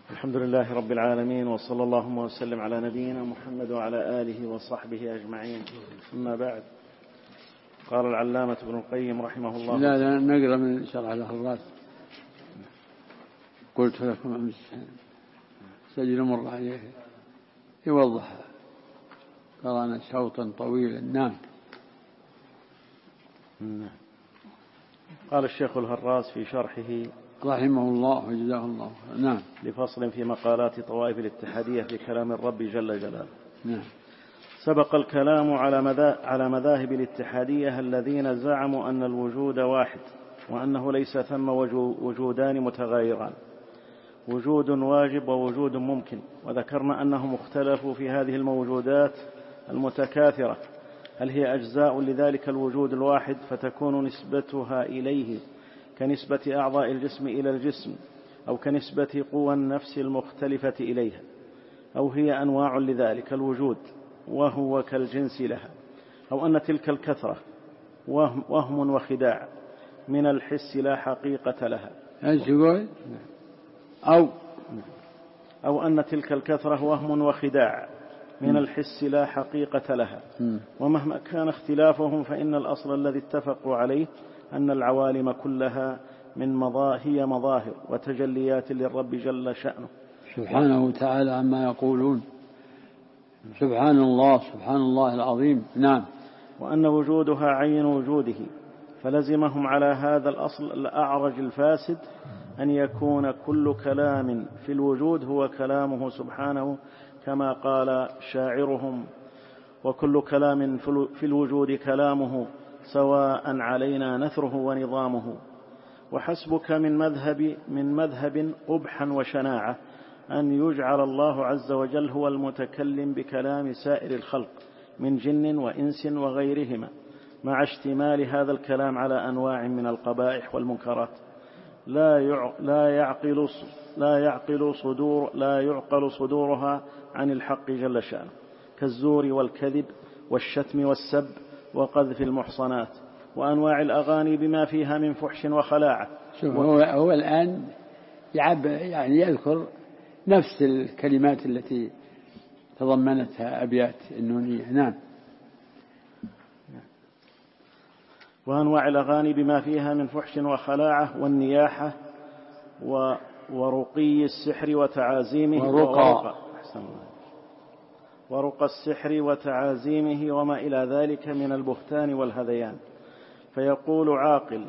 الحمد لله رب العالمين، وصلى اللهم وسلم على نبينا محمد وعلى آله وصحبه أجمعين. أما بعد، قال العلامة ابن القيم رحمه الله. لا نقرأ من شرح الهراس. قلت لكم أمس سجل مر عليه يوضح، قرأنا شوطا طويلا. نعم. قال الشيخ الهراس في شرحه رحمه الله وجزاه الله. نعم. لفصل في مقالات طوائف الاتحادية في كلام الرب جل جلاله. نعم. سبق الكلام على مذاهب الاتحادية الذين زعموا أن الوجود واحد، وأنه ليس ثم وجودان متغايران، وجود واجب ووجود ممكن. وذكرنا أنهم اختلفوا في هذه الموجودات المتكاثرة، هل هي أجزاء لذلك الوجود الواحد فتكون نسبتها إليه كنسبة أعضاء الجسم إلى الجسم، أو كنسبة قوى النفس المختلفة إليها، أو هي أنواع لذلك الوجود وهو كالجنس لها، أو أن تلك الكثرة وهم وخداع من الحس لا حقيقة لها، أو أن تلك الكثرة وهم وخداع من الحس لا حقيقة لها. ومهما كان اختلافهم فإن الأصل الذي اتفقوا عليه أن العوالم كلها هي مظاهر وتجليات للرب جل شأنه سبحانه وتعالى عما يقولون. سبحان الله العظيم. نعم. وأن وجودها عين وجوده، فلزمهم على هذا الأصل الأعرج الفاسد أن يكون كل كلام في الوجود هو كلامه سبحانه، كما قال شاعرهم: وكل كلام في الوجود كلامه، سواء علينا نثره ونظامه. وحسبك من مذهب قبحا وشناعة أن يجعل الله عز وجل هو المتكلم بكلام سائر الخلق من جن وإنس وغيرهما، مع اشتمال هذا الكلام على أنواع من القبائح والمنكرات لا يعقل صدورها عن الحق جل شأنه، كالزور والكذب والشتم والسب وقذف المحصنات وأنواع الأغاني بما فيها من فحش وخلاعة. هو الآن يذكر نفس الكلمات التي تضمنتها أبيات النونية. نعم. وأنواع الأغاني بما فيها من فحش وخلاعة والنياحة ورقي السحر وتعازيمه ورقى السحر وتعازيمه وما إلى ذلك من البهتان والهذيان. فيقول عاقل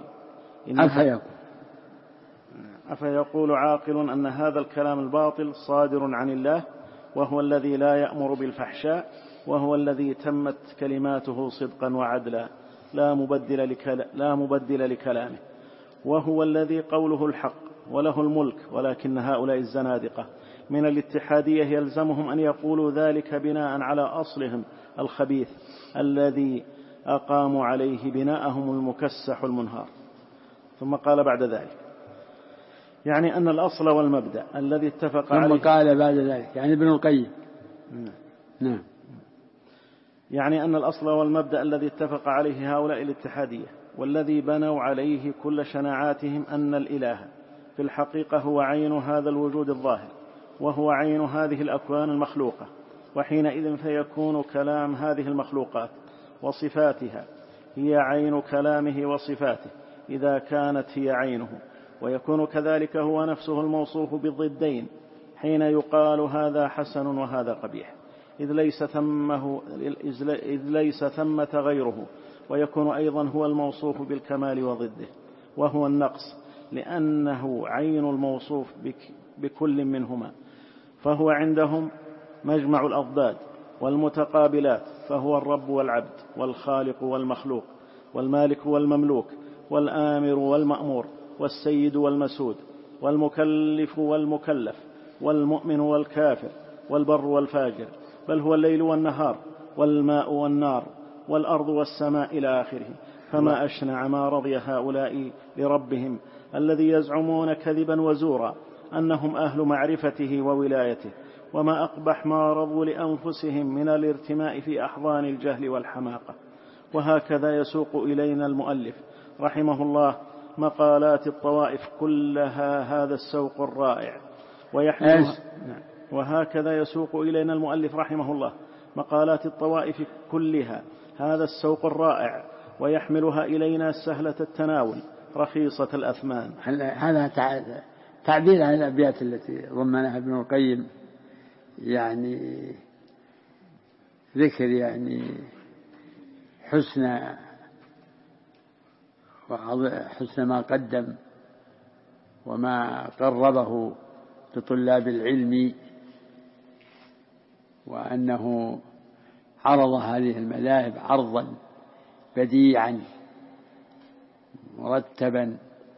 أفيقول عاقل أن هذا الكلام الباطل صادر عن الله، وهو الذي لا يأمر بالفحشاء، وهو الذي تمت كلماته صدقا وعدلا، لا مبدل لكلامه، وهو الذي قوله الحق وله الملك. ولكن هؤلاء الزنادقة من الاتحادية يلزمهم أن يقولوا ذلك بناء على أصلهم الخبيث الذي أقاموا عليه بناءهم المكسح المنهار. ثم قال بعد ذلك: يعني أن الأصل والمبدأ الذي اتفق عليه. ثم قال بعد ذلك يعني ابن القيم. نعم. يعني أن الأصل والمبدأ الذي اتفق عليه هؤلاء الاتحادية والذي بنوا عليه كل شناعاتهم أن الإله في الحقيقة هو عين هذا الوجود الظاهر، وهو عين هذه الأكوان المخلوقة. وحينئذ فيكون كلام هذه المخلوقات وصفاتها هي عين كلامه وصفاته إذا كانت هي عينه، ويكون كذلك هو نفسه الموصوف بالضدين حين يقال هذا حسن وهذا قبيح، إذ ليس ثمة غيره. ويكون أيضا هو الموصوف بالكمال وضده وهو النقص، لأنه عين الموصوف بكل منهما، فهو عندهم مجمع الأضداد والمتقابلات، فهو الرب والعبد والخالق والمخلوق والمالك والمملوك والآمر والمأمور والسيد والمسود والمكلف والمكلف والمؤمن والكافر والبر والفاجر، بل هو الليل والنهار والماء والنار والأرض والسماء إلى آخره. فما أشنع ما رضي هؤلاء لربهم الذي يزعمون كذبا وزورا أنهم أهل معرفته وولايته، وما أقبح ما رضوا لأنفسهم من الارتماء في أحضان الجهل والحماقة. وهكذا يسوق إلينا المؤلف رحمه الله مقالات الطوائف كلها هذا السوق الرائع، ويحملها. وهكذا يسوق إلينا المؤلف رحمه الله مقالات الطوائف كلها هذا السوق الرائع، ويحملها إلينا سهلة التناول رخيصة الأثمان. هذا تعبير عن الأبيات التي ضمنها ابن القيم، يعني ذكر يعني حسن ما قدم وما قربه لطلاب العلم، وأنه عرض هذه المذاهب عرضا بديعا مرتبا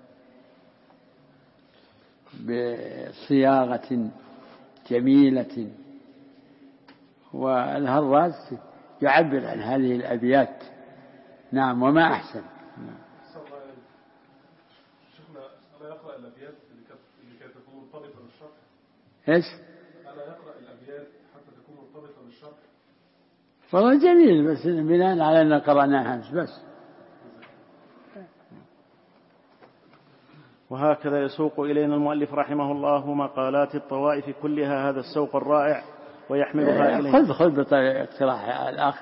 بصياغة جميلة. والهراس يعبر عن هذه الأبيات. نعم. وما أحسن. شيخنا ألا يقرأ الأبيات لكي تكون مرتبطة بالشرح؟ إيش؟ ألا يقرأ الأبيات حتى تكون مرتبطة بالشرح؟ والله جميل، بس بناء على أن قرأناها بس. وهكذا يسوق إلينا المؤلف رحمه الله مقالات الطوائف كلها هذا السوق الرائع، ويحملها إليه. خذ باقتراح الأخ،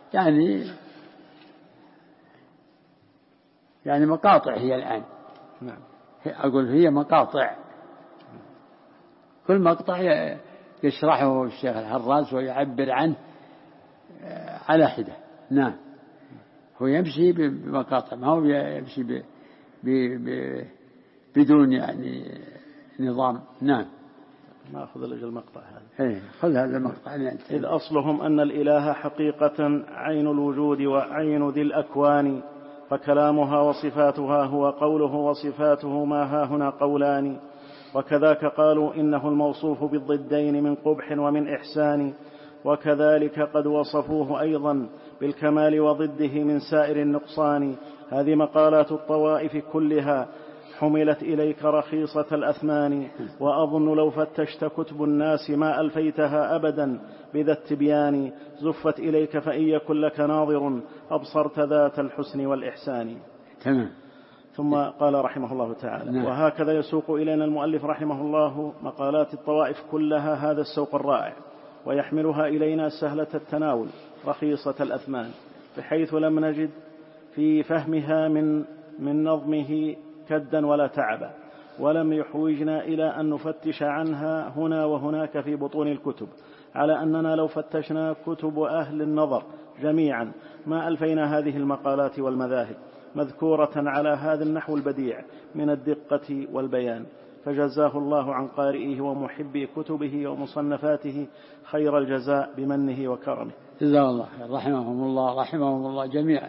يعني مقاطع هي الآن. نعم. أقول هي مقاطع، كل مقطع يشرحه الشيخ الهراس ويعبر عنه على حدة. نعم. هو يمشي بمقاطع، ما هو يمشي بدون يعني نظام. نعم. ما أخذ لك المقطع هذا. خذ هذا المقطع. إذ أصلهم أن الإله حقيقة عين الوجود وعين ذي الأكوان، فكلامها وصفاتها هو قوله، وصفاته ما ها هنا قولان. وكذاك قالوا إنه الموصوف بالضدين من قبح ومن إحسان، وكذلك قد وصفوه أيضا بالكمال وضده من سائر النقصان. هذه مقالات الطوائف كلها حملت إليك رخيصة الأثمان، وأظن لو فتشت كتب الناس ما ألفيتها أبدا بذا التبيان. زفت إليك فإن يكن لك ناظر أبصرت ذات الحسن والإحسان. تمام. ثم قال رحمه الله تعالى: نعم. وهكذا يسوق إلينا المؤلف رحمه الله مقالات الطوائف كلها هذا السوق الرائع، ويحملها إلينا سهلة التناول رخيصة الأثمان، بحيث لم نجد في فهمها من نظمه كدا ولا تعبا، ولم يحوجنا إلى أن نفتش عنها هنا وهناك في بطون الكتب، على أننا لو فتشنا كتب أهل النظر جميعا ما ألفينا هذه المقالات والمذاهب مذكورة على هذا النحو البديع من الدقة والبيان. فجزاه الله عن قارئه ومحبي كتبه ومصنفاته خير الجزاء بمنه وكرمه. جزاه الله خير. رحمهم الله جميعا،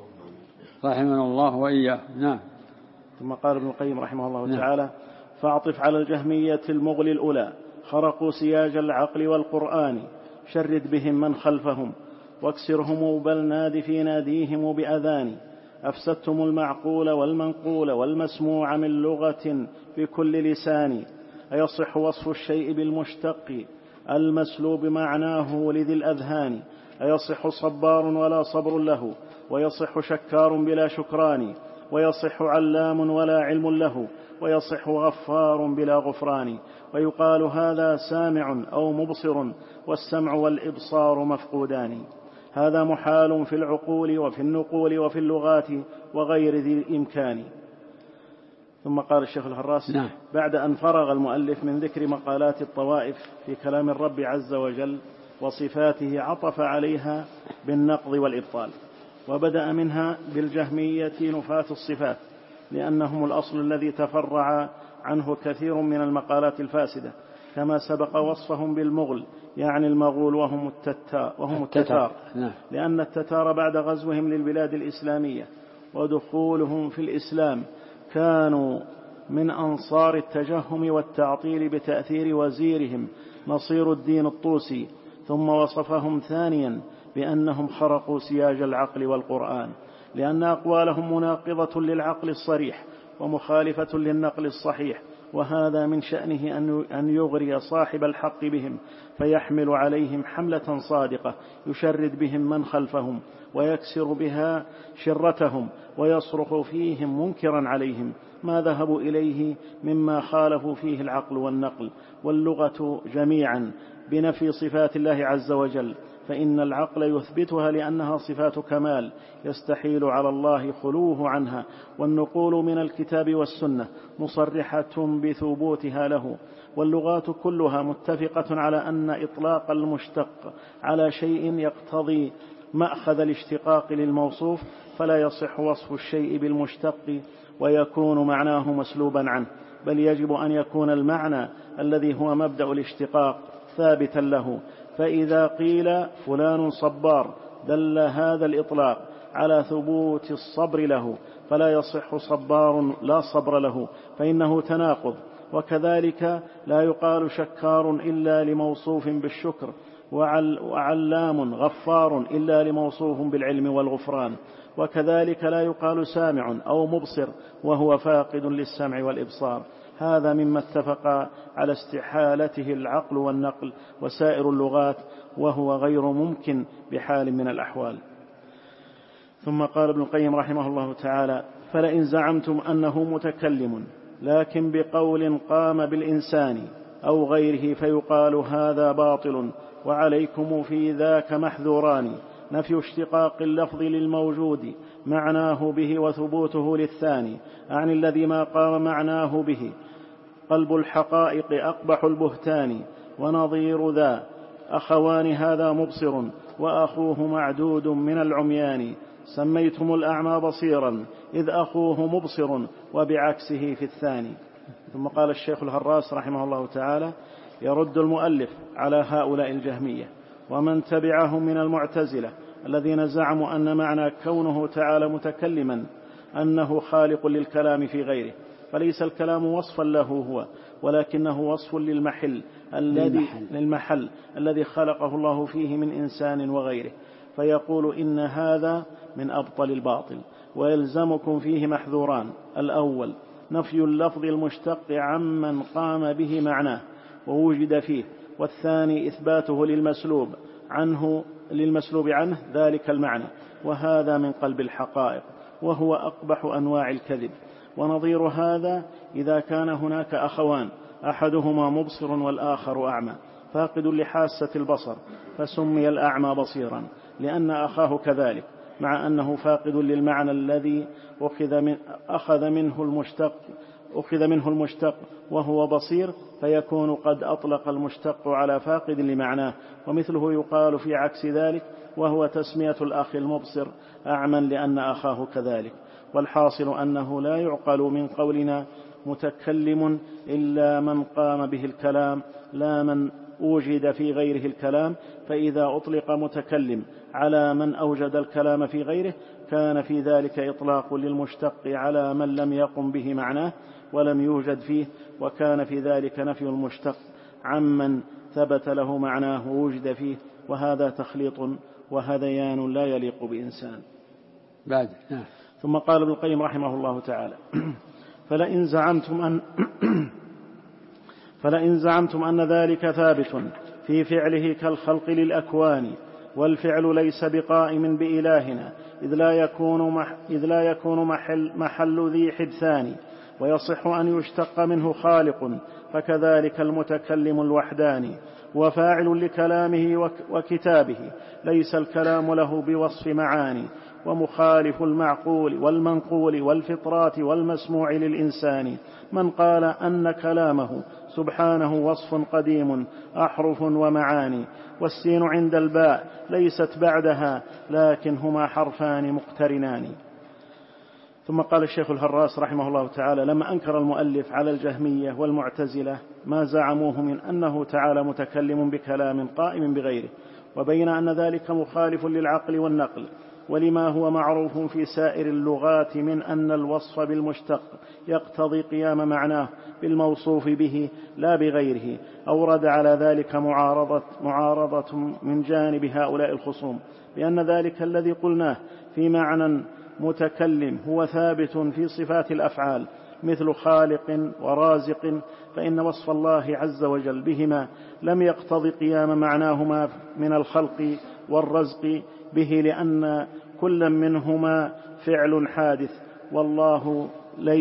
رحمنا الله وإياه. نعم. ثم قال ابن القيم رحمه الله تعالى: فاعطف على الجهمية المغل الأولى، خرقوا سياج العقل والقرآن، شرد بهم من خلفهم واكسرهم، بل ناد في ناديهم بأذان. أفسدتم المعقول والمنقول والمسموع من لغة بكل لسان. أيصح وصف الشيء بالمشتق المسلوب معناه لذي الأذهان؟ أيصح صبار ولا صبر له، ويصح شكار بلا شكران، ويصح علام ولا علم له، ويصح غفار بلا غفران. ويقال هذا سامع أو مبصر، والسمع والإبصار مفقودان. هذا محال في العقول وفي النقول وفي اللغات وغير ذي الإمكان. ثم قال الشيخ الهراس: نعم. بعد أن فرغ المؤلف من ذكر مقالات الطوائف في كلام الرب عز وجل وصفاته، عطف عليها بالنقض والإبطال، وبدأ منها بالجهمية نفاة الصفات، لأنهم الأصل الذي تفرع عنه كثير من المقالات الفاسدة، كما سبق وصفهم بالمغل، يعني المغول وهم التتار. لأن التتار بعد غزوهم للبلاد الإسلامية ودخولهم في الإسلام كانوا من أنصار التجهم والتعطيل بتأثير وزيرهم نصير الدين الطوسي. ثم وصفهم ثانيا بأنهم خرقوا سياج العقل والقرآن، لأن أقوالهم مناقضة للعقل الصريح ومخالفة للنقل الصحيح، وهذا من شأنه أن يغري صاحب الحق بهم فيحمل عليهم حملة صادقة يشرد بهم من خلفهم ويكسر بها شرتهم ويصرخ فيهم منكرا عليهم ما ذهبوا إليه مما خالفوا فيه العقل والنقل واللغة جميعا بنفي صفات الله عز وجل، فإن العقل يثبتها لأنها صفات كمال يستحيل على الله خلوه عنها، والنقول من الكتاب والسنة مصرحة بثبوتها له، واللغات كلها متفقة على أن إطلاق المشتق على شيء يقتضي مأخذ الاشتقاق للموصوف، فلا يصح وصف الشيء بالمشتق ويكون معناه مسلوبا عنه، بل يجب أن يكون المعنى الذي هو مبدأ الاشتقاق ثابتا له. فإذا قيل فلان صبار دل هذا الإطلاق على ثبوت الصبر له، فلا يصح صبار لا صبر له، فإنه تناقض. وكذلك لا يقال شكار إلا لموصوف بالشكر، وعلام غفار إلا لموصوف بالعلم والغفران، وكذلك لا يقال سامع أو مبصر وهو فاقد للسمع والإبصار. هذا مما اتفق على استحالته العقل والنقل وسائر اللغات، وهو غير ممكن بحال من الأحوال. ثم قال ابن القيم رحمه الله تعالى: فلئن زعمتم أنه متكلم لكن بقول قام بالإنسان أو غيره فيقال هذا باطل، وعليكم في ذاك محذوران: نفي اشتقاق اللفظ للموجود معناه به وثبوته للثاني عن الذي ما قام معناه به. قلب الحقائق أقبح البهتان، ونظير ذا أخوان هذا مبصر وأخوه معدود من العميان. سميتم الأعمى بصيرا إذ أخوه مبصر وبعكسه في الثاني. ثم قال الشيخ الهراس رحمه الله تعالى: يرد المؤلف على هؤلاء الجهمية ومن تبعهم من المعتزلة الذين زعموا أن معنى كونه تعالى متكلما أنه خالق للكلام في غيره، فليس الكلام وصفا له هو، ولكنه وصف للمحل الذي خلقه الله فيه من إنسان وغيره، فيقول إن هذا من أبطل الباطل. ويلزمكم فيه محذوران: الأول نفي اللفظ المشتق عمن قام به معناه ووجد فيه، والثاني إثباته للمسلوب عنه ذلك المعنى، وهذا من قلب الحقائق، وهو أقبح أنواع الكذب. ونظير هذا إذا كان هناك أخوان أحدهما مبصر والآخر أعمى فاقد لحاسة البصر، فسمي الأعمى بصيرا لأن أخاه كذلك، مع أنه فاقد للمعنى الذي أخذ منه المشتق وهو بصير، فيكون قد أطلق المشتق على فاقد لمعناه. ومثله يقال في عكس ذلك، وهو تسمية الأخ المبصر أعمى لأن أخاه كذلك. والحاصل أنه لا يعقل من قولنا متكلم إلا من قام به الكلام لا من أوجد في غيره الكلام، فإذا أطلق متكلم على من أوجد الكلام في غيره كان في ذلك إطلاق للمشتق على من لم يقم به معناه ولم يوجد فيه، وكان في ذلك نفي المشتق عمن ثبت له معناه ووجد فيه، وهذا تخليط وهذيان لا يليق بإنسان. بعد. ثم قال ابن القيم رحمه الله تعالى: فلئن زعمتم أن ذلك ثابت في فعله كالخلق للأكوان، والفعل ليس بقائم بإلهنا إذ لا يكون محل ذي حدثان، ويصح أن يشتق منه خالق، فكذلك المتكلم الوحداني وفاعل لكلامه وكتابه ليس الكلام له بوصف معاني، ومخالف المعقول والمنقول والفطرات والمسموع للإنسان من قال أن كلامه سبحانه وصف قديم أحرف ومعاني، والسين عند الباء ليست بعدها لكن هما حرفان مقترنان. ثم قال الشيخ الهراس رحمه الله تعالى: لما أنكر المؤلف على الجهمية والمعتزلة ما زعموه من أنه تعالى متكلم بكلام قائم بغيره، وبين أن ذلك مخالف للعقل والنقل ولما هو معروف في سائر اللغات من أن الوصف بالمشتق يقتضي قيام معناه بالموصوف به لا بغيره، أورد على ذلك معارضة من جانب هؤلاء الخصوم بأن ذلك الذي قلناه في معنى متكلم هو ثابت في صفات الأفعال، مثل خالق ورازق، فإن وصف الله عز وجل بهما لم يقتض قيام معناهما من الخلق والرزق به، لأن كل منهما فعل حادث، والله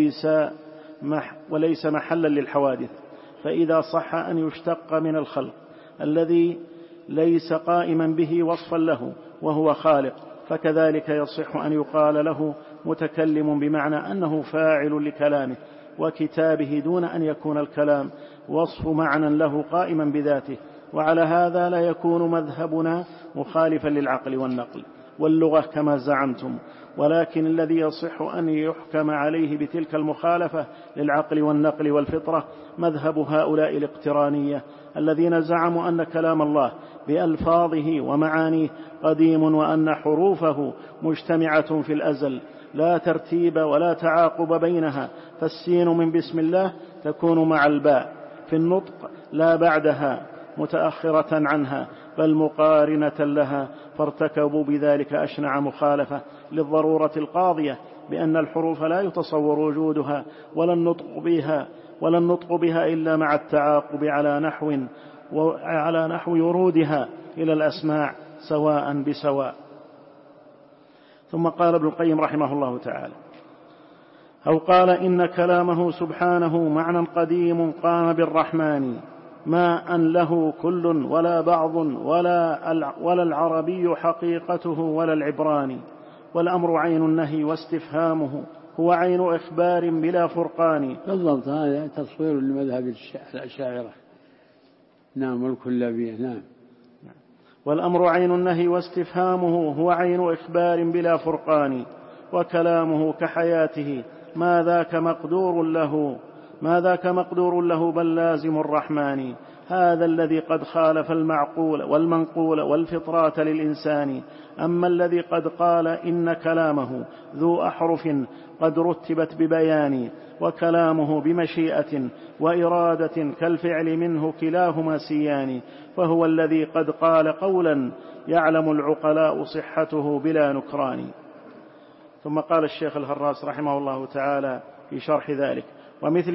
وليس محلا للحوادث. فإذا صح أن يشتق من الخلق الذي ليس قائما به وصفا له وهو خالق، فكذلك يصح أن يقال له متكلم، بمعنى أنه فاعل لكلامه وكتابه، دون أن يكون الكلام وصف معنى له قائما بذاته. وعلى هذا لا يكون مذهبنا مخالفا للعقل والنقل واللغة كما زعمتم، ولكن الذي يصح أن يحكم عليه بتلك المخالفة للعقل والنقل والفطرة مذهب هؤلاء الاقترانية الذين زعموا أن كلام الله بألفاظه ومعانيه قديم، وأن حروفه مجتمعة في الأزل لا ترتيب ولا تعاقب بينها، فالسين من بسم الله تكون مع الباء في النطق لا بعدها متأخرة عنها بل مقارنة لها، فارتكبوا بذلك أشنع مخالفة للضرورة القاضية بأن الحروف لا يتصور وجودها ولا النطق بها إلا مع التعاقب على نحو ورودها إلى الأسماع سواء بسواء. ثم قال ابن القيم رحمه الله تعالى: أو قال إن كلامه سبحانه معنى قديم قام بالرحمن، ما أن له كل ولا بعض ولا العربي حقيقته ولا العبراني، والأمر عين النهي واستفهامه هو عين إخبار بلا فرقان. بالضبط، هذا تصوير لمذهب الأشاعرة. نعم، والكلابية. نعم. والأمر عين النهي واستفهامه هو عين إخبار بلا فرقان، وكلامه كحياته ما ذاك مقدور له بل لازم الرحمن. هذا الذي قد خالف المعقول والمنقول والفطرات للإنسان. أما الذي قد قال إن كلامه ذو أحرف قد رتبت ببيان، وكلامه بمشيئة وإرادة كالفعل منه كلاهما سيان، فهو الذي قد قال قولا يعلم العقلاء صحته بلا نكران. ثم قال الشيخ الهراس رحمه الله تعالى في شرح ذلك: ومثل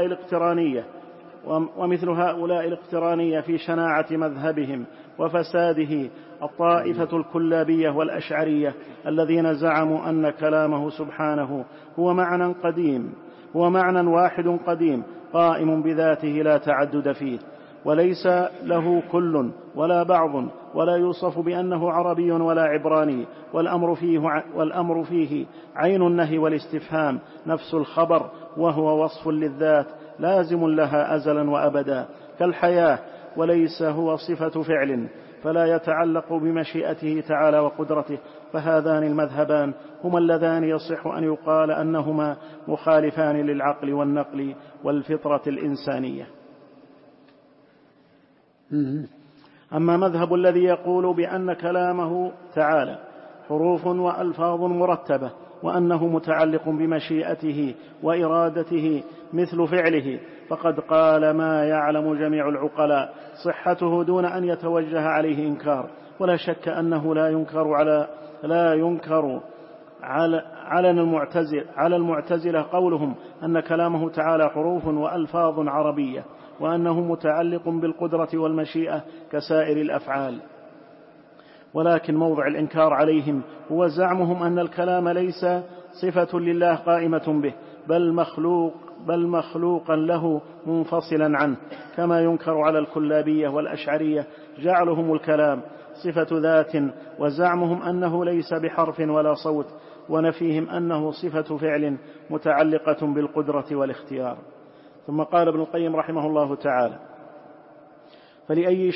هؤلاء الاقترانية في شناعة مذهبهم وفساده الطائفة الكلابية والأشعرية الذين زعموا أن كلامه سبحانه هو معنى واحد قديم قائم بذاته لا تعدد فيه، وليس له كل ولا بعض، ولا يوصف بأنه عربي ولا عبراني، والأمر فيه عين النهي والاستفهام نفس الخبر، وهو وصف للذات لازم لها أزلا وأبدا كالحياة، وليس هو صفة فعل، فلا يتعلق بمشيئته تعالى وقدرته. فهذان المذهبان هما اللذان يصح أن يقال أنهما مخالفان للعقل والنقل والفطرة الإنسانية. أما مذهب الذي يقول بأن كلامه تعالى حروف وألفاظ مرتبة، وأنه متعلق بمشيئته وإرادته مثل فعله، فقد قال ما يعلم جميع العقلاء صحته دون أن يتوجه عليه إنكار. ولا شك أنه لا ينكر على المعتزلة قولهم أن كلامه تعالى حروف وألفاظ عربية، وأنه متعلق بالقدرة والمشيئة كسائر الأفعال. ولكن موضع الإنكار عليهم هو زعمهم أن الكلام ليس صفة لله قائمة به، بل مخلوقا له منفصلا عنه، كما ينكر على الكلابية والأشعرية جعلهم الكلام صفة ذات، وزعمهم أنه ليس بحرف ولا صوت، ونفيهم أنه صفة فعل متعلقة بالقدرة والاختيار. ثم قال ابن القيم رحمه الله تعالى: فلأي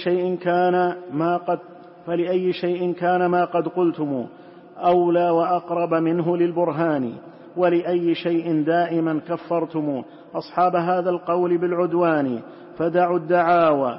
شيء كان ما قد قلتم أولى وأقرب منه للبرهان، ولأي شيء دائما كفرتم أصحاب هذا القول بالعدوان، فدعوا الدعاوى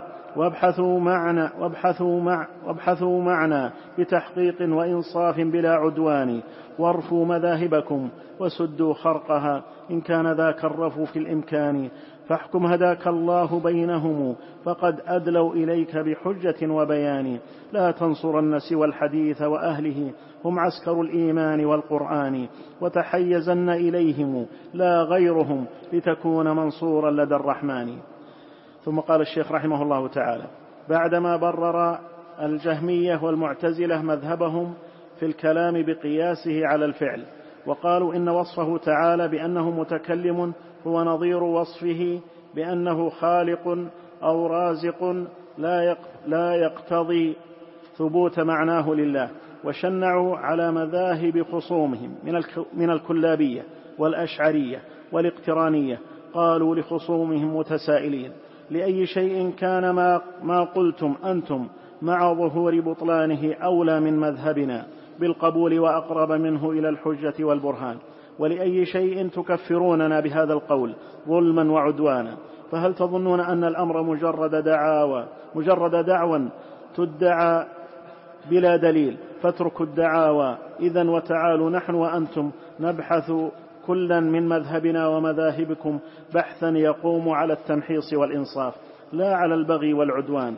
وابحثوا معنى بتحقيق وإنصاف بلا عدوان، وارفوا مذاهبكم وسدوا خرقها إن كان ذاك الرفو في الإمكان، فاحكم هداك الله بينهم، فقد أدلوا إليك بحجة وبيان. لا تنصرن سوى الحديث وأهله، هم عسكر الإيمان والقرآن، وتحيزن إليهم لا غيرهم، لتكون منصورا لدى الرحمن. ثم قال الشيخ رحمه الله تعالى بعدما برر الجهمية والمعتزلة مذهبهم في الكلام بقياسه على الفعل، وقالوا إن وصفه تعالى بأنه متكلم هو نظير وصفه بأنه خالق أو رازق لا يقتضي ثبوت معناه لله، وشنعوا على مذاهب خصومهم من الكلابية والأشعرية والاقترانية. قالوا لخصومهم متسائلين: لأي شيء كان ما قلتم أنتم مع ظهور بطلانه أولى من مذهبنا بالقبول وأقرب منه إلى الحجة والبرهان؟ ولأي شيء تكفروننا بهذا القول ظلما وعدوانا؟ فهل تظنون أن الأمر مجرد دعوى تدعى بلا دليل؟ فاتركوا الدعاوى إذن، وتعالوا نحن وأنتم نبحث كلا من مذهبنا ومذاهبكم بحثا يقوم على التمحيص والإنصاف لا على البغي والعدوان.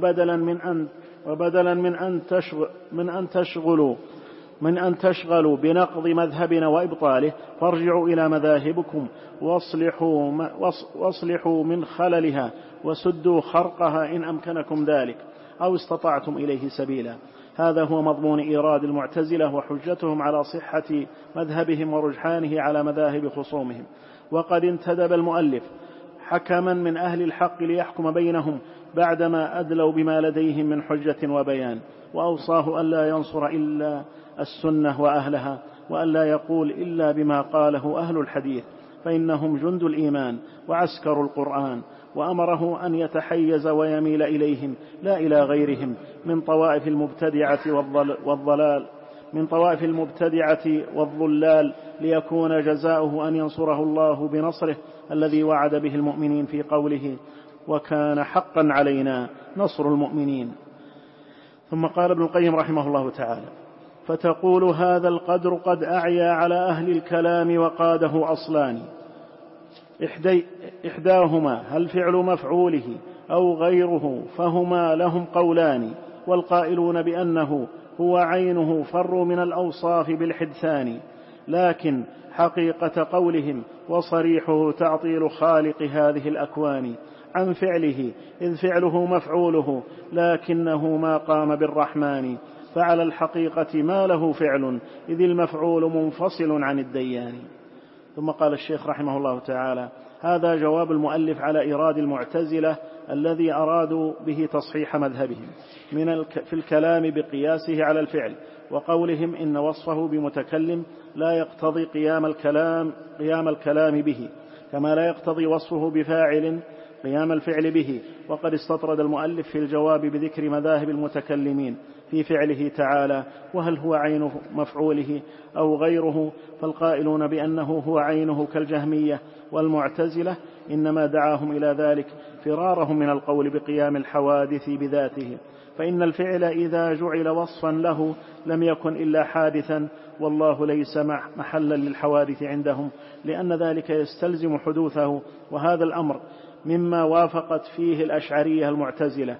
وبدلا من أن تشغلوا بنقض مذهبنا وإبطاله، فارجعوا إلى مذاهبكم واصلحوا من خللها وسدوا خرقها إن أمكنكم ذلك أو استطعتم إليه سبيلا. هذا هو مضمون إيراد المعتزلة وحجتهم على صحة مذهبهم ورجحانه على مذاهب خصومهم. وقد انتدب المؤلف حكما من أهل الحق ليحكم بينهم بعدما أدلوا بما لديهم من حجة وبيان، وأوصاه ألا ينصر إلا السنة وأهلها، وألا يقول إلا بما قاله أهل الحديث، فإنهم جند الإيمان وعسكر القرآن. وأمره أن يتحيز ويميل إليهم لا إلى غيرهم من طوائف المبتدعة والضلال، ليكون جزاؤه أن ينصره الله بنصره الذي وعد به المؤمنين في قوله: وكان حقا علينا نصر المؤمنين. ثم قال ابن القيم رحمه الله تعالى: فتقول هذا القدر قد أعيا على أهل الكلام وقاده أصلان، إحداهما هل فعل مفعوله أو غيره، فهما لهم قولان، والقائلون بأنه هو عينه فروا من الأوصاف بالحدثان، لكن حقيقة قولهم وصريحه تعطيل خالق هذه الأكوان عن فعله، إذ فعله مفعوله لكنه ما قام بالرحمن، فعلى الحقيقة ما له فعل إذ المفعول منفصل عن الديان. ثم قال الشيخ رحمه الله تعالى: هذا جواب المؤلف على إيراد المعتزلة الذي أرادوا به تصحيح مذهبهم في الكلام بقياسه على الفعل، وقولهم إن وصفه بمتكلم لا يقتضي قيام الكلام به، كما لا يقتضي وصفه بفاعل قيام الفعل به. وقد استطرد المؤلف في الجواب بذكر مذاهب المتكلمين في فعله تعالى، وهل هو عين مفعوله أو غيره، فالقائلون بأنه هو عينه كالجهمية والمعتزلة إنما دعاهم إلى ذلك فرارهم من القول بقيام الحوادث بذاته، فإن الفعل إذا جعل وصفا له لم يكن إلا حادثا، والله ليس محلا للحوادث عندهم، لأن ذلك يستلزم حدوثه. وهذا الأمر مما وافقت فيه الأشعرية المعتزلة،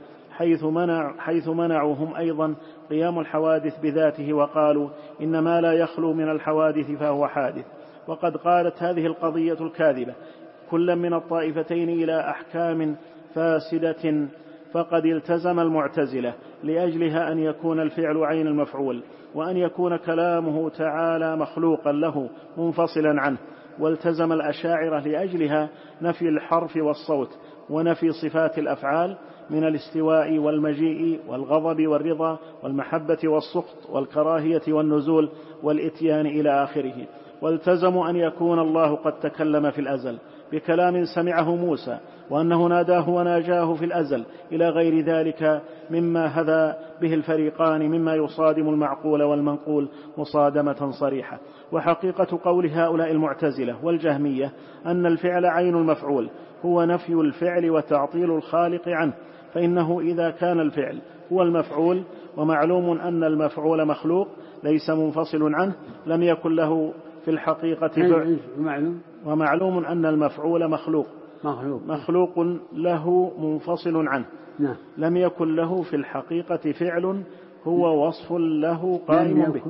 حيث منعوا هم أيضا قيام الحوادث بذاته، وقالوا إن ما لا يخلو من الحوادث فهو حادث. وقد قالت هذه القضية الكاذبة كل من الطائفتين إلى أحكام فاسدة، فقد التزم المعتزلة لأجلها أن يكون الفعل عين المفعول، وأن يكون كلامه تعالى مخلوقا له منفصلا عنه، والتزم الأشاعرة لأجلها نفي الحرف والصوت، ونفي صفات الأفعال من الاستواء والمجيء والغضب والرضا والمحبة والسخط والكراهية والنزول والإتيان إلى آخره. والتزموا أن يكون الله قد تكلم في الأزل بكلام سمعه موسى، وأنه ناداه وناجاه في الأزل، إلى غير ذلك مما هذا به الفريقان مما يصادم المعقول والمنقول مصادمة صريحة. وحقيقة قول هؤلاء المعتزلة والجهمية أن الفعل عين المفعول هو نفي الفعل وتعطيل الخالق عنه، فإنه إذا كان الفعل هو المفعول، ومعلوم أن المفعول مخلوق ليس منفصل عنه، لم يكن له في الحقيقة فعل، ومعلوم أن المفعول مخلوق مخلوق له منفصل عنه. نعم. لم يكن له في الحقيقة فعل هو وصف له قائم به.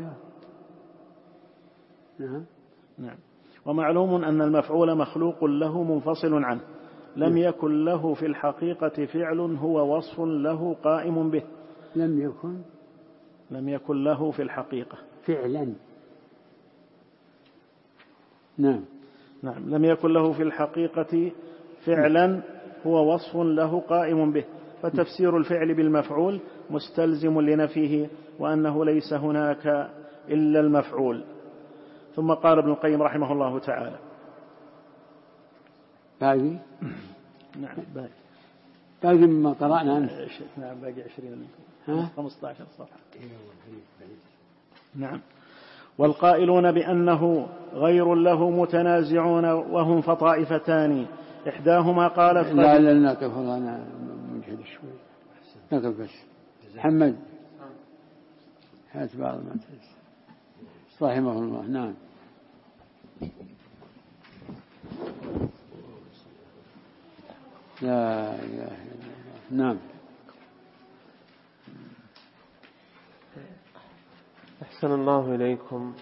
نعم. ومعلوم أن المفعول مخلوق له منفصل عنه. لم يكن له في الحقيقة فعل هو وصف له قائم به. لم يكن له في الحقيقة فعلا. نعم. لم يكن له في الحقيقة فعلا هو وصف له قائم به. فتفسير الفعل بالمفعول مستلزم لنفيه وأنه ليس هناك إلا المفعول. ثم قال ابن القيم رحمه الله تعالى باقي. نعم باقي مما قرأنا أنت. نعم باقي 15 صفحة. نعم. والقائلون بأنه غير له متنازعون وهم فطائفتان. إحداهما قالت لا نقف أنا مجهد شوي نقف بس. محمد هات بعض ما تنسى رحمه الله. نعم. لا إله إلا الله. نعم. أحسن الله إليكم.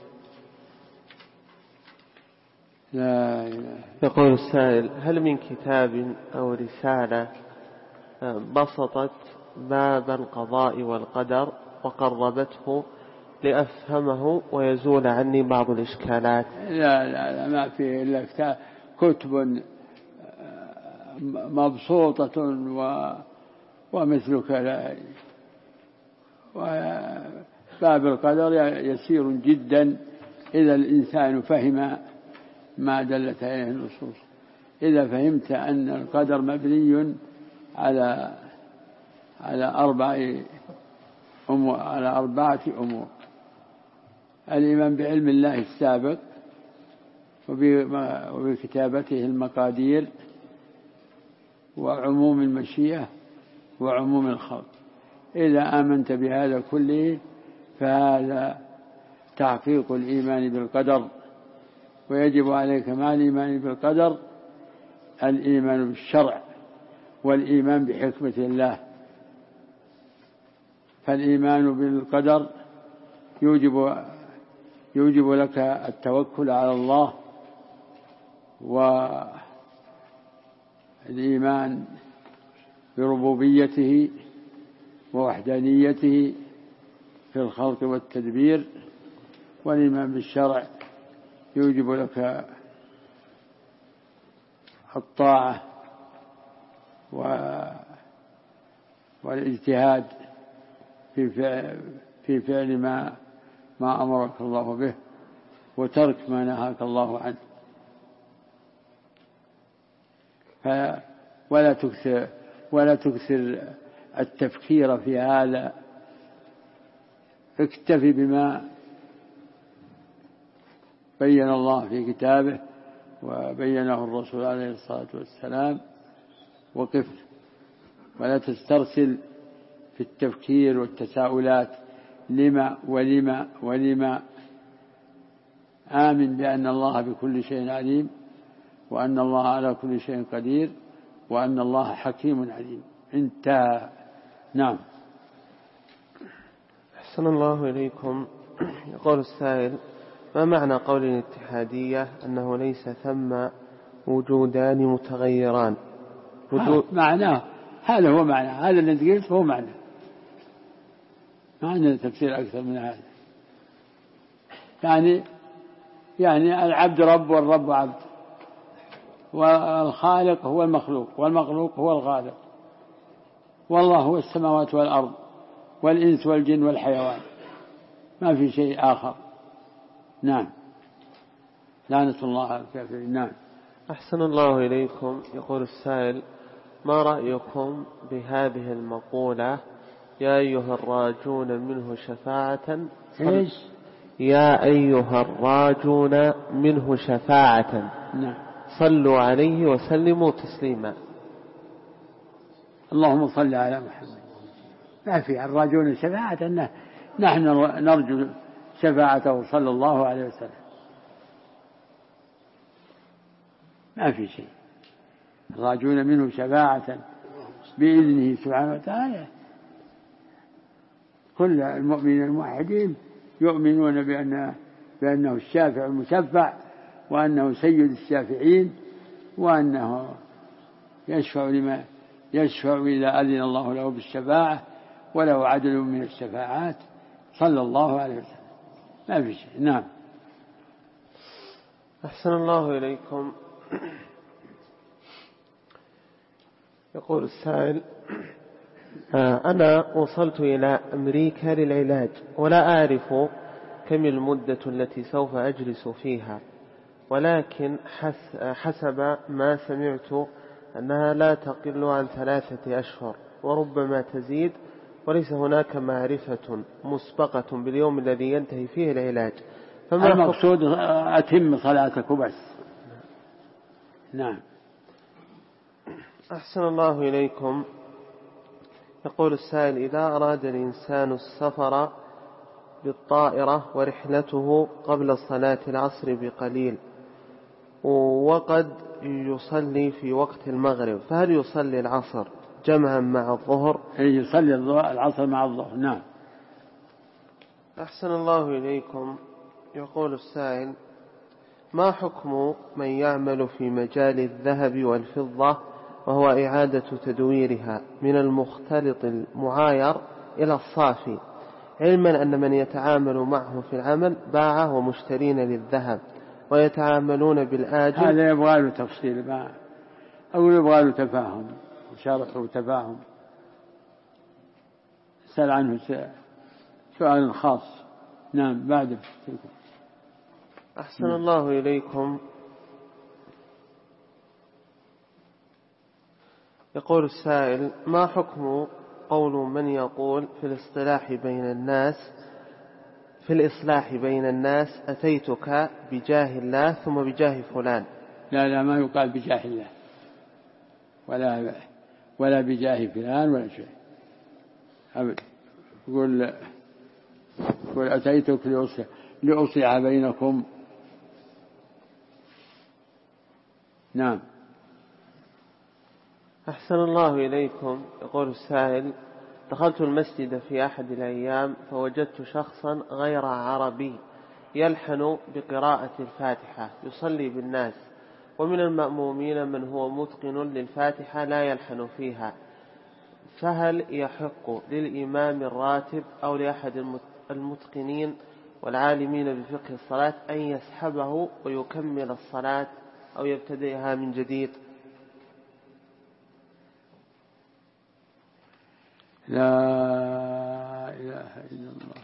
لا إله. يقول السائل: هل من كتاب أو رسالة بسطت باب القضاء والقدر وقربته لأفهمه ويزول عني بعض الإشكالات؟ لا ما في إلا كتب مبسوطة ومثلك لا. وباب القدر يسير جدا إذا الإنسان فهم ما دلت عليه النصوص. إذا فهمت أن القدر مبني على أربعة أمور: الإيمان بعلم الله السابق وبكتابته المقادير وعموم المشيئة وعموم الخلق. إذا آمنت بهذا كله فهذا تحقيق الإيمان بالقدر. ويجب عليك مع الإيمان بالقدر الإيمان بالشرع والإيمان بحكمة الله. فالإيمان بالقدر يوجب لك التوكل على الله، والإيمان بربوبيته ووحدانيته في الخلق والتدبير. والإيمان بالشرع يوجب لك الطاعة والاجتهاد في فعل ما أمرك الله به وترك ما نهاك الله عنه. ولا تكثر التفكير في هذا. اكتفي بما بين الله في كتابه وبينه الرسول عليه الصلاة والسلام وقف. ولا تسترسل في التفكير والتساؤلات لما ولما ولما. آمن بأن الله بكل شيء عليم وأن الله على كل شيء قدير وأن الله حكيم عليم. انتهى. نعم. أحسن الله إليكم. يقول السائل: ما معنى قول الاتحادية أنه ليس ثم وجودان متغيران؟ معناه هذا هو معنى هذا الذي قلت هو معنى. ما عندنا تفسير أكثر من هذا. يعني العبد رب والرب عبد، والخالق هو المخلوق والمخلوق هو الخالق، والله هو السماوات والأرض والإنس والجن والحيوان، ما في شيء آخر. نعم. لعنة الله على الكافرين. نعم. أحسن الله إليكم. يقول السائل: ما رأيكم بهذه المقولة: يا أيها الراجون منه شفاعة يا أيها الراجون منه شفاعة نعم. صلوا عليه وسلموا تسليما؟ اللهم صل على محمد. ما في الراجون شفاعة، نحن نرجو شفاعته صلى الله عليه وسلم. ما في شيء. الراجون منه شفاعة بإذنه سبحانه وتعالى. كل المؤمنين الموحدين يؤمنون بأنه الشافع المشفع، وأنه سيد الشافعين، وأنه يشفع إذا أذن الله له بالشفاعة، وله عدل من الشفاعات صلى الله عليه وسلم. ما في شيء. نعم. أحسن الله إليكم. يقول السائل: أنا وصلت إلى أمريكا للعلاج، ولا أعرف كم المدة التي سوف أجلس فيها، ولكن حسب ما سمعت أنها لا تقل عن 3 أشهر وربما تزيد، وليس هناك معرفة مسبقة باليوم الذي ينتهي فيه العلاج. المقصود أتم صلاتك بس. نعم. أحسن الله إليكم. يقول السائل: إذا أراد الإنسان السفر بالطائرة ورحلته قبل صلاة العصر بقليل، وقد يصلي في وقت المغرب، فهل يصلي العصر جمعا مع الظهر؟ يصلي العصر مع الظهر. نعم. أحسن الله إليكم. يقول السائل: ما حكم من يعمل في مجال الذهب والفضة وهو إعادة تدويرها من المختلط المعاير إلى الصافي، علما أن من يتعامل معه في العمل باعه ومشترين للذهب ويتعاملون بالآجل؟ هذا يبغى له تفصيل أو يبغى له تفاهم وشرح وتفاهم. سأل عنه سؤال خاص. نعم. بعد. أحسن الله إليكم. يقول السائل: ما حكم قول من يقول في الإصلاح بين الناس أتيتك بجاه الله ثم بجاه فلان؟ لا، ما يقال بجاه الله ولا بجاه فلان ولا شيء. يقول أتيتك لأصلح بينكم. نعم. أحسن الله إليكم. يقول السائل: دخلت المسجد في أحد الأيام فوجدت شخصا غير عربي يلحن بقراءة الفاتحة يصلي بالناس، ومن المأمومين من هو متقن للفاتحة لا يلحن فيها، فهل يحق للإمام الراتب أو لأحد المتقنين والعالمين بفقه الصلاة أن يسحبه ويكمل الصلاة أو يبتدئها من جديد؟ لا إله إلا الله،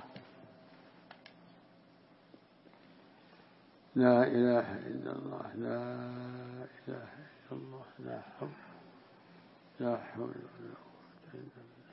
لا إله إلا الله، لا إله إلا الله، لا حول ولا قوة إلا بالله.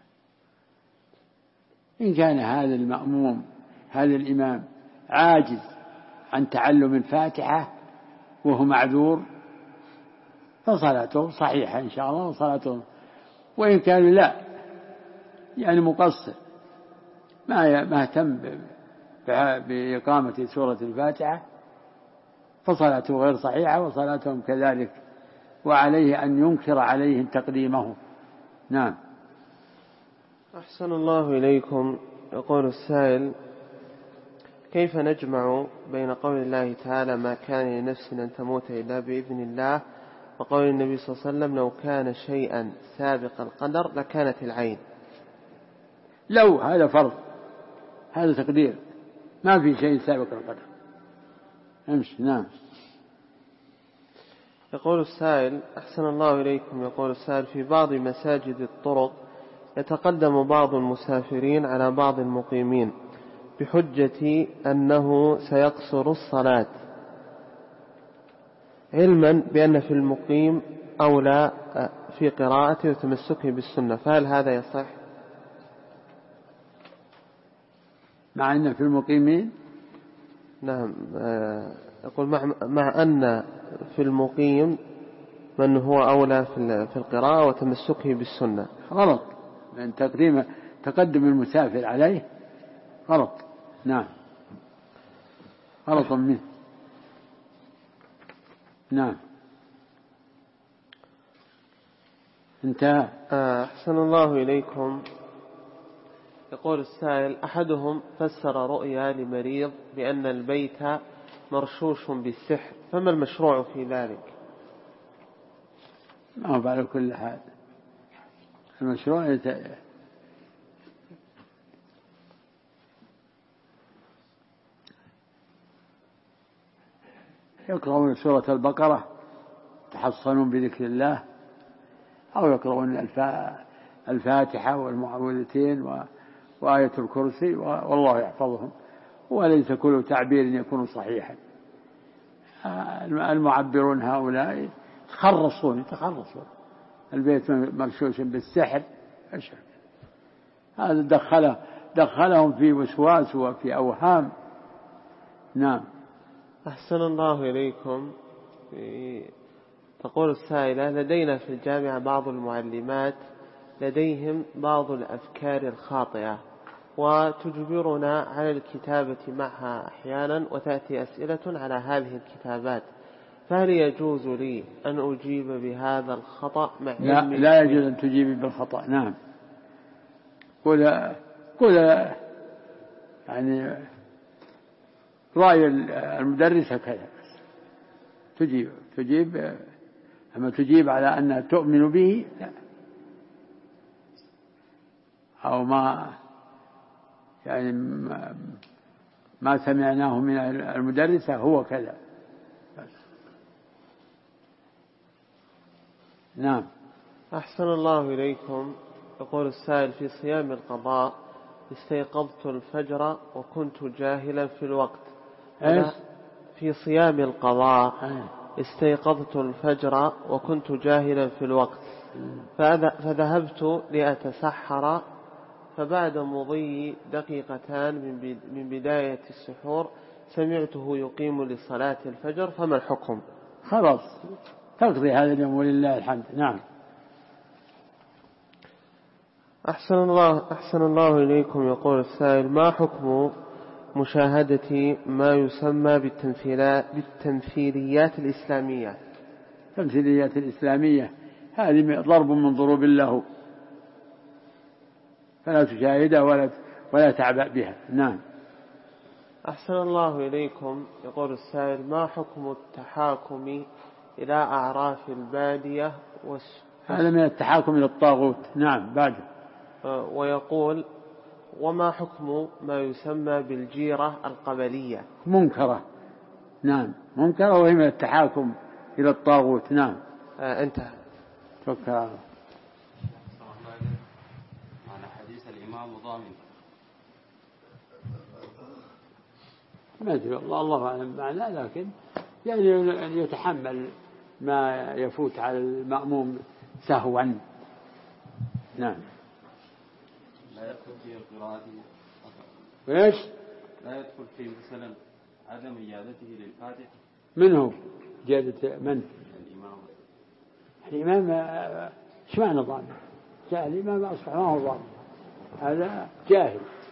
إن كان هذا المأموم هذا الإمام عاجز عن تعلم الفاتحة وهو معذور فصلاته صحيحة إن شاء الله وصلاته، وإن كان لا يعني مقصر ما اهتم بإقامة سورة الفاتحة فصلاته غير صحيحة وصلاتهم كذلك، وعليه أن ينكر عليهم تقديمه. نعم. أحسن الله إليكم. يقول السائل: كيف نجمع بين قول الله تعالى ما كان لنفس أن تموت إلا بإذن الله وقول النبي صلى الله عليه وسلم لو كان شيئا سابق القدر لكانت العين؟ لو هذا فرض، هذا تقدير، ما في شيء سابق القدر. امشي. نعم. يقول السائل: أحسن الله إليكم. يقول السائل: في بعض مساجد الطرق يتقدم بعض المسافرين على بعض المقيمين بحجة أنه سيقصر الصلاة، علما بأن في المقيم أولى في قراءته وتمسكه بالسنة، فهل هذا يصح؟ مع أن في المقيمين، نعم، يقول مع أن في المقيم من هو أولى في القراءة وتمسكه بالسنة. غلط، لأن تقدم المسافر عليه غلط. نعم، غلط منه. نعم. انتهى. أحسن الله إليكم. يقول السائل: أحدهم فسر رؤيا لمريض بأن البيت مرشوش بالسحر، فما المشروع في ذلك؟ ما هو على كل حال المشروع يقرؤون سورة البقرة تحصنون بذكر الله، أو يقرؤون الفاتحة والمعوذتين وآية الكرسي والله يحفظهم، وليس كل تعبير يكون صحيحا. المعبرون هؤلاء يتخرصون البيت مرشوش بالسحر، هذا دخلهم في وسواس وفي أوهام. نعم. أحسن الله إليكم. تقول السائلة: لدينا في الجامعة بعض المعلمات لديهم بعض الأفكار الخاطئة وتجبرنا على الكتابة معها أحيانا، وتأتي أسئلة على هذه الكتابات، فهل يجوز لي أن أجيب بهذا الخطأ مع علمي؟ لا يجوز أن تجيب بالخطأ. نعم. قل يعني رأي المدرسة كذا، تجيب أما تجيب على أن تؤمن به لا، أو ما سمعناه من المدرسة هو كذا بس. نعم. أحسن الله إليكم. يقول السائل: في صيام القضاء استيقظت الفجر وكنت جاهلا في الوقت. في صيام القضاء استيقظت الفجر وكنت جاهلا في الوقت، فذهبت لأتسحر، فبعد مضي دقيقتان من بداية السحور سمعته يقيم لصلاة الفجر، فما الحكم؟ خلاص تقضي هذا اليوم ولله الحمد. نعم. أحسن الله إليكم. يقول السائل: ما حكم مشاهدة ما يسمى بالتمثيليات الإسلامية؟ التمثيليات الإسلامية هذه ضرب من ضروب الله، فلا تشاهدها ولا تعبأ بها. نعم. أحسن الله إليكم. يقول السائل: ما حكم التحاكم إلى أعراف البادية هذا من التحاكم إلى الطاغوت. نعم. بعد. ويقول: وما حكم ما يسمى بالجيرة القبلية؟ منكرة. نعم منكرة، وهي من التحاكم إلى الطاغوت. نعم. انتهى. توكل على الله. على حديث الإمام ضامن، ما أدري الله أعلم معناه، لكن يعني يتحمل ما يفوت على المأموم سهوا. نعم. لا يدخل في القراءة وإيش؟ لا يدخل في مثلا عدم إجازته للفاتحة. من هو إجازة من؟ الإمام إيش معنى ضامن؟ جاهل الإمام أصبح ما هو ضامن، هذا جاهل.